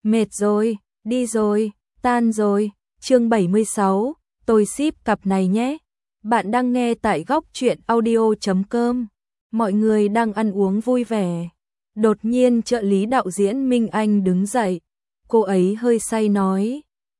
Mệt rồi, đi rồi, tan rồi. Chương 76, tôi ship cặp này nhé. Bạn đang nghe tại góc truyện audio.com. Mọi người đang ăn uống vui vẻ. Đột nhiên trợ lý đạo diễn Minh Anh đứng dậy. Cô ấy hơi say nói,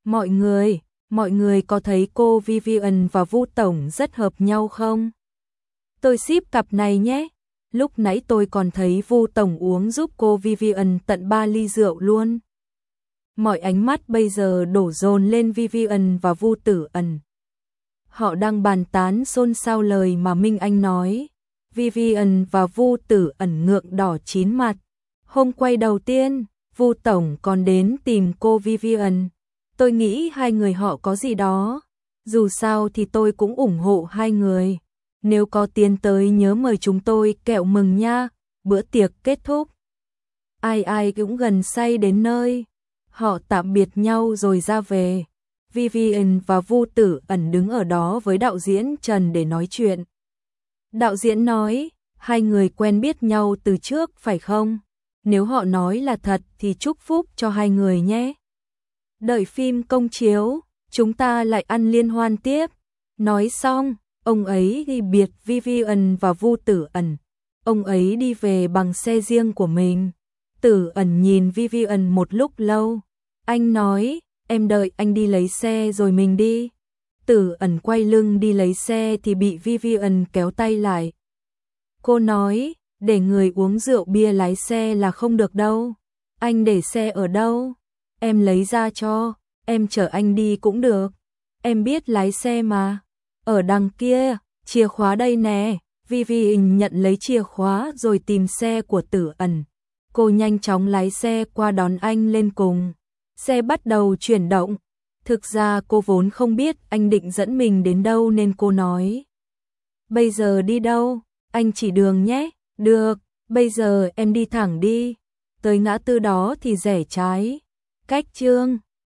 mọi người có thấy cô Vivian và Vu Tổng rất hợp nhau không? Tôi ship cặp này nhé. Lúc nãy tôi còn thấy Vu Tổng uống giúp cô Vivian tận 3 ly rượu luôn. Mọi ánh mắt bây giờ đổ dồn lên Vivian và Vu Tử Ẩn. Họ đang bàn tán xôn xao lời mà Minh Anh nói. Vivian và Vu Tử Ẩn ngượng đỏ chín mặt. Hôm quay đầu tiên, Vu Tổng còn đến tìm cô Vivian. Tôi nghĩ hai người họ có gì đó. Dù sao thì tôi cũng ủng hộ hai người. Nếu có tiến tới nhớ mời chúng tôi kẹo mừng nha. Bữa tiệc kết thúc. Ai cũng gần say đến nơi. Họ tạm biệt nhau rồi ra về. Vivian và Vu Tử Ẩn đứng ở đó với đạo diễn Trần để nói chuyện. Đạo diễn nói, hai người quen biết nhau từ trước phải không? Nếu họ nói là thật thì chúc phúc cho hai người nhé. Đợi phim công chiếu, chúng ta lại ăn liên hoan tiếp. Nói xong, ông ấy đi biệt Vivian và Vu Tử Ẩn. Ông ấy đi về bằng xe riêng của mình. Tử Ẩn nhìn Vivian một lúc lâu. Anh nói, em đợi anh đi lấy xe rồi mình đi. Tử Ẩn quay lưng đi lấy xe thì bị Vivian kéo tay lại. Cô nói, để người uống rượu bia lái xe là không được đâu. Anh để xe ở đâu? Em lấy ra cho, em chở anh đi cũng được. Em biết lái xe mà. Ở đằng kia, chìa khóa đây nè. Vivian nhận lấy chìa khóa rồi tìm xe của Tử Ẩn. Cô nhanh chóng lái xe qua đón anh lên cùng. Xe bắt đầu chuyển động. Thực ra cô vốn không biết anh định dẫn mình đến đâu nên cô nói. Bây giờ đi đâu? Anh chỉ đường nhé. Được, bây giờ em đi thẳng đi. Tới ngã tư đó thì rẽ trái. Cách chương